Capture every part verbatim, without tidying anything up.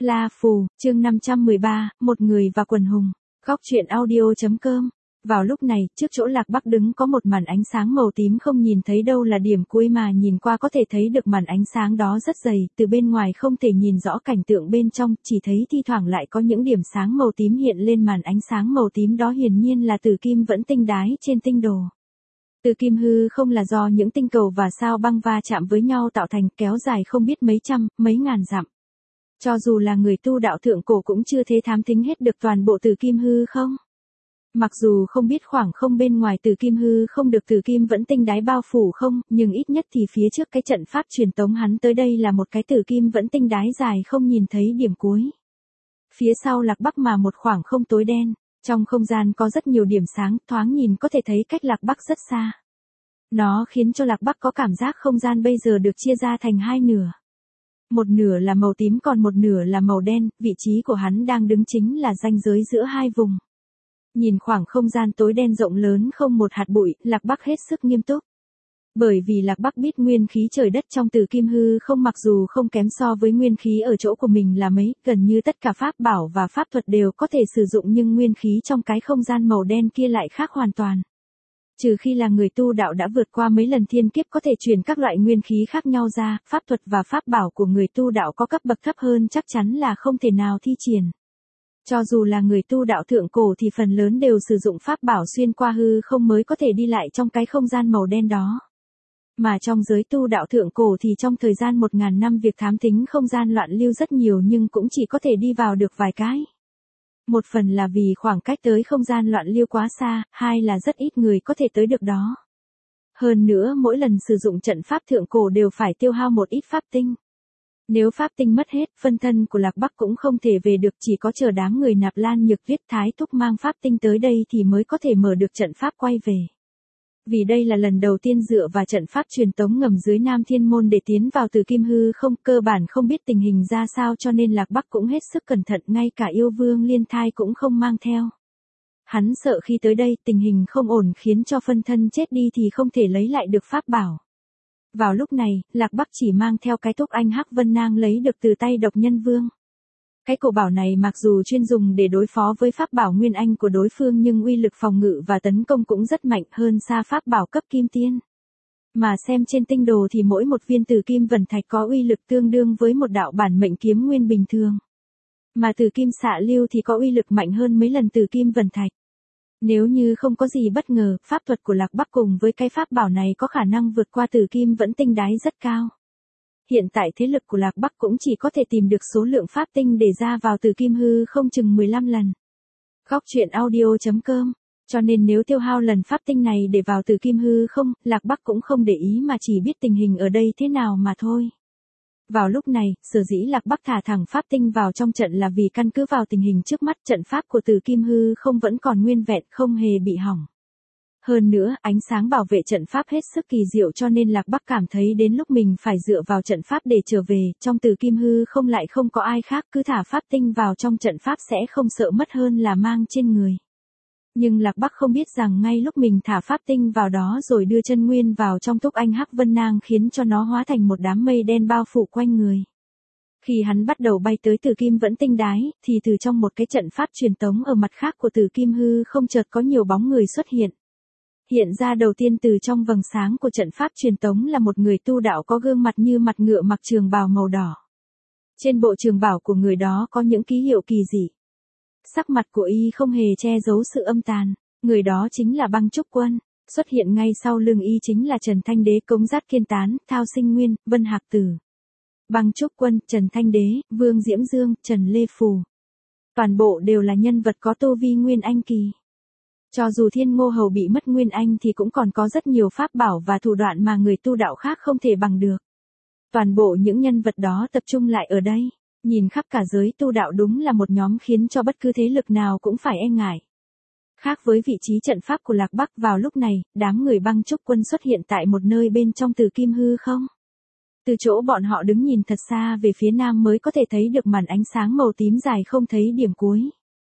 La Phù, chương năm trăm mười ba, một người và quần hùng. Góc truyện audio.com. Vào lúc này, trước chỗ Lạc Bắc đứng có một màn ánh sáng màu tím không nhìn thấy đâu là điểm cuối mà nhìn qua có thể thấy được màn ánh sáng đó rất dày, từ bên ngoài không thể nhìn rõ cảnh tượng bên trong, chỉ thấy thi thoảng lại có những điểm sáng màu tím hiện lên màn ánh sáng màu tím đó hiển nhiên là tử kim vẫn tinh đái trên tinh đồ. Tử kim hư không là do những tinh cầu và sao băng va chạm với nhau tạo thành, kéo dài không biết mấy trăm, mấy ngàn dặm. Cho dù là người tu đạo thượng cổ cũng chưa thể thám thính hết được toàn bộ tử kim hư không. Mặc dù không biết khoảng không bên ngoài tử kim hư không được tử kim vẫn tinh đái bao phủ không, nhưng ít nhất thì phía trước cái trận pháp truyền tống hắn tới đây là một cái tử kim vẫn tinh đái dài không nhìn thấy điểm cuối. Phía sau Lạc Bắc mà một khoảng không tối đen, trong không gian có rất nhiều điểm sáng, thoáng nhìn có thể thấy cách Lạc Bắc rất xa. Nó khiến cho Lạc Bắc có cảm giác không gian bây giờ được chia ra thành hai nửa. Một nửa là màu tím còn một nửa là màu đen, vị trí của hắn đang đứng chính là ranh giới giữa hai vùng. Nhìn khoảng không gian tối đen rộng lớn không một hạt bụi, Lạc Bắc hết sức nghiêm túc. Bởi vì Lạc Bắc biết nguyên khí trời đất trong tử kim hư không mặc dù không kém so với nguyên khí ở chỗ của mình là mấy, gần như tất cả pháp bảo và pháp thuật đều có thể sử dụng nhưng nguyên khí trong cái không gian màu đen kia lại khác hoàn toàn. Trừ khi là người tu đạo đã vượt qua mấy lần thiên kiếp có thể truyền các loại nguyên khí khác nhau ra, pháp thuật và pháp bảo của người tu đạo có cấp bậc thấp hơn chắc chắn là không thể nào thi triển. Cho dù là người tu đạo thượng cổ thì phần lớn đều sử dụng pháp bảo xuyên qua hư không mới có thể đi lại trong cái không gian màu đen đó. Mà trong giới tu đạo thượng cổ thì trong thời gian một ngàn năm việc thám thính không gian loạn lưu rất nhiều nhưng cũng chỉ có thể đi vào được vài cái. Một phần là vì khoảng cách tới không gian loạn lưu quá xa, hai là rất ít người có thể tới được đó. Hơn nữa mỗi lần sử dụng trận pháp thượng cổ đều phải tiêu hao một ít pháp tinh. Nếu pháp tinh mất hết, phân thân của Lạc Bắc cũng không thể về được, chỉ có chờ đám người Nạp Lan Nhược Tuyết Thái Thúc mang pháp tinh tới đây thì mới có thể mở được trận pháp quay về. Vì đây là lần đầu tiên dựa vào trận pháp truyền tống ngầm dưới Nam Thiên Môn để tiến vào tử kim hư không, cơ bản không biết tình hình ra sao cho nên Lạc Bắc cũng hết sức cẩn thận, ngay cả yêu vương Liên Thai cũng không mang theo. Hắn sợ khi tới đây tình hình không ổn khiến cho phân thân chết đi thì không thể lấy lại được pháp bảo. Vào lúc này, Lạc Bắc chỉ mang theo cái túc anh Hắc Vân Nang lấy được từ tay Độc Nhân Vương. Cái cổ bảo này mặc dù chuyên dùng để đối phó với pháp bảo Nguyên Anh của đối phương nhưng uy lực phòng ngự và tấn công cũng rất mạnh hơn xa pháp bảo cấp kim tiên. Mà xem trên tinh đồ thì mỗi một viên tử kim vần thạch có uy lực tương đương với một đạo bản mệnh kiếm nguyên bình thường. Mà tử kim xạ lưu thì có uy lực mạnh hơn mấy lần tử kim vần thạch. Nếu như không có gì bất ngờ, pháp thuật của Lạc Bắc cùng với cái pháp bảo này có khả năng vượt qua tử kim vẫn tinh đái rất cao. Hiện tại thế lực của Lạc Bắc cũng chỉ có thể tìm được số lượng pháp tinh để ra vào tử kim hư không chừng mười lăm lần. Góc truyện audio.com. Cho nên nếu tiêu hao lần pháp tinh này để vào tử kim hư không, Lạc Bắc cũng không để ý mà chỉ biết tình hình ở đây thế nào mà thôi. Vào lúc này, sở dĩ Lạc Bắc thả thẳng pháp tinh vào trong trận là vì căn cứ vào tình hình trước mắt trận pháp của tử kim hư không vẫn còn nguyên vẹn, không hề bị hỏng. Hơn nữa, ánh sáng bảo vệ trận pháp hết sức kỳ diệu cho nên Lạc Bắc cảm thấy đến lúc mình phải dựa vào trận pháp để trở về, trong tử kim hư không lại không có ai khác, cứ thả pháp tinh vào trong trận pháp sẽ không sợ mất hơn là mang trên người. Nhưng Lạc Bắc không biết rằng ngay lúc mình thả pháp tinh vào đó rồi đưa chân nguyên vào trong túc anh Hắc Vân Nang khiến cho nó hóa thành một đám mây đen bao phủ quanh người. Khi hắn bắt đầu bay tới tử kim vẫn tinh đái, thì từ trong một cái trận pháp truyền tống ở mặt khác của tử kim hư không chợt có nhiều bóng người xuất hiện. Hiện ra đầu tiên từ trong vầng sáng của trận pháp truyền tống là một người tu đạo có gương mặt như mặt ngựa mặc trường bào màu đỏ. Trên bộ trường bào của người đó có những ký hiệu kỳ dị. Sắc mặt của y không hề che giấu sự âm tàn, người đó chính là Băng Trúc Quân, xuất hiện ngay sau lưng y chính là Trần Thanh Đế, Cống Giác Kiên Tán, Thao Sinh Nguyên, Vân Hạc Tử. Băng Trúc Quân, Trần Thanh Đế, Vương Diễm Dương, Trần Lê Phù. Toàn bộ đều là nhân vật có tu vi Nguyên Anh kỳ. Cho dù Thiên Ngô Hầu bị mất Nguyên Anh thì cũng còn có rất nhiều pháp bảo và thủ đoạn mà người tu đạo khác không thể bằng được. Toàn bộ những nhân vật đó tập trung lại ở đây, nhìn khắp cả giới tu đạo đúng là một nhóm khiến cho bất cứ thế lực nào cũng phải e ngại. Khác với vị trí trận pháp của Lạc Bắc vào lúc này, đám người Băng Trúc Quân xuất hiện tại một nơi bên trong tử kim hư không. Từ chỗ bọn họ đứng nhìn thật xa về phía nam mới có thể thấy được màn ánh sáng màu tím dài không thấy điểm cuối.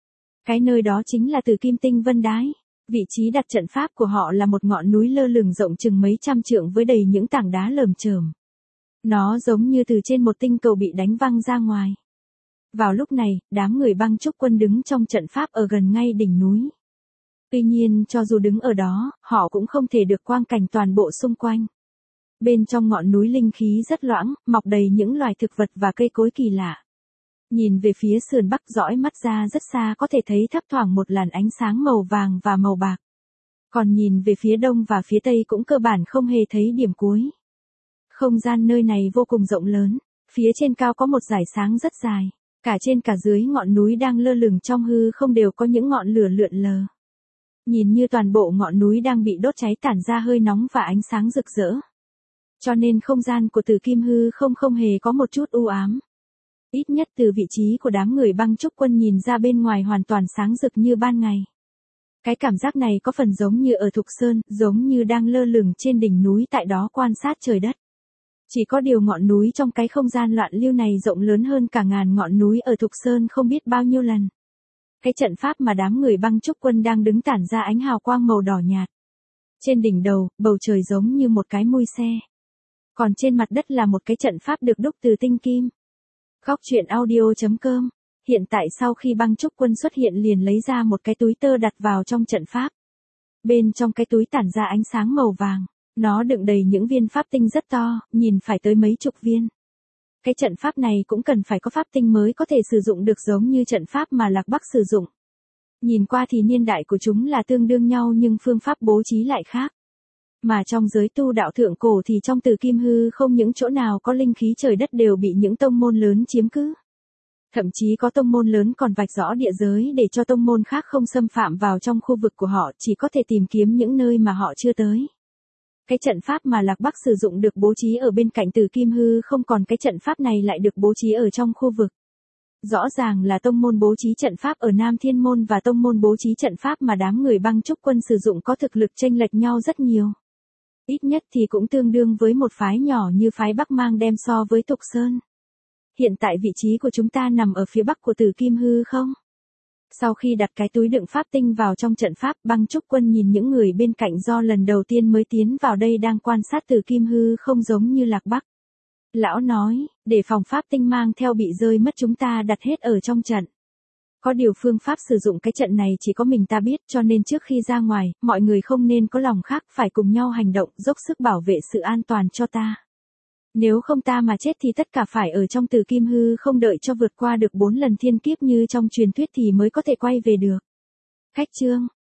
Cái nơi đó chính là tử kim tinh vân đái. Vị trí đặt trận pháp của họ là một ngọn núi lơ lửng rộng chừng mấy trăm trượng với đầy những tảng đá lởm chởm. Nó giống như từ trên một tinh cầu bị đánh văng ra ngoài. Vào lúc này, đám người băng trúc quân đứng trong trận pháp ở gần ngay đỉnh núi. Tuy nhiên cho dù đứng ở đó, họ cũng không thể được quang cảnh toàn bộ xung quanh. Bên trong ngọn núi linh khí rất loãng, mọc đầy những loài thực vật và cây cối kỳ lạ. Nhìn về phía sườn bắc dõi mắt ra rất xa có thể thấy thấp thoảng một làn ánh sáng màu vàng và màu bạc. Còn nhìn về phía đông và phía tây cũng cơ bản không hề thấy điểm cuối. Không gian nơi này vô cùng rộng lớn, phía trên cao có một dải sáng rất dài, cả trên cả dưới ngọn núi đang lơ lửng trong hư không đều có những ngọn lửa lượn lờ. Nhìn như toàn bộ ngọn núi đang bị đốt cháy tản ra hơi nóng và ánh sáng rực rỡ. Cho nên không gian của Tử Kim hư không không hề có một chút u ám. Ít nhất từ vị trí của đám người băng trúc quân nhìn ra bên ngoài hoàn toàn sáng rực như ban ngày. Cái cảm giác này có phần giống như ở Thục Sơn, giống như đang lơ lửng trên đỉnh núi tại đó quan sát trời đất. Chỉ có điều ngọn núi trong cái không gian loạn lưu này rộng lớn hơn cả ngàn ngọn núi ở Thục Sơn không biết bao nhiêu lần. Cái trận pháp mà đám người băng trúc quân đang đứng tản ra ánh hào quang màu đỏ nhạt. Trên đỉnh đầu, bầu trời giống như một cái mui xe. Còn trên mặt đất là một cái trận pháp được đúc từ tinh kim. Góc truyện audio chấm com. Hiện tại sau khi băng trúc quân xuất hiện liền lấy ra một cái túi tơ đặt vào trong trận pháp. Bên trong cái túi tản ra ánh sáng màu vàng. Nó đựng đầy những viên pháp tinh rất to, nhìn phải tới mấy chục viên. Cái trận pháp này cũng cần phải có pháp tinh mới có thể sử dụng được giống như trận pháp mà Lạc Bắc sử dụng. Nhìn qua thì niên đại của chúng là tương đương nhau nhưng phương pháp bố trí lại khác. Mà trong giới tu đạo thượng cổ thì trong Tử Kim hư không những chỗ nào có linh khí trời đất đều bị những tông môn lớn chiếm cứ. Thậm chí có tông môn lớn còn vạch rõ địa giới để cho tông môn khác không xâm phạm vào trong khu vực của họ, chỉ có thể tìm kiếm những nơi mà họ chưa tới. Cái trận pháp mà Lạc Bắc sử dụng được bố trí ở bên cạnh Tử Kim hư không, còn cái trận pháp này lại được bố trí ở trong khu vực. Rõ ràng là tông môn bố trí trận pháp ở Nam Thiên Môn và tông môn bố trí trận pháp mà đám người băng trúc quân sử dụng có thực lực chênh lệch nhau rất nhiều. Ít nhất thì cũng tương đương với một phái nhỏ như phái Bắc Mang đem so với Thục Sơn. Hiện tại vị trí của chúng ta nằm ở phía bắc của Tử Kim hư không? Sau khi đặt cái túi đựng pháp tinh vào trong trận pháp, băng trúc quân nhìn những người bên cạnh do lần đầu tiên mới tiến vào đây đang quan sát Tử Kim hư không giống như Lạc Bắc. Lão nói, để phòng pháp tinh mang theo bị rơi mất chúng ta đặt hết ở trong trận. Có điều phương pháp sử dụng cái trận này chỉ có mình ta biết, cho nên trước khi ra ngoài, mọi người không nên có lòng khác, phải cùng nhau hành động, dốc sức bảo vệ sự an toàn cho ta. Nếu không ta mà chết thì tất cả phải ở trong Tử Kim hư không, đợi cho vượt qua được bốn lần thiên kiếp như trong truyền thuyết thì mới có thể quay về được. Cách chương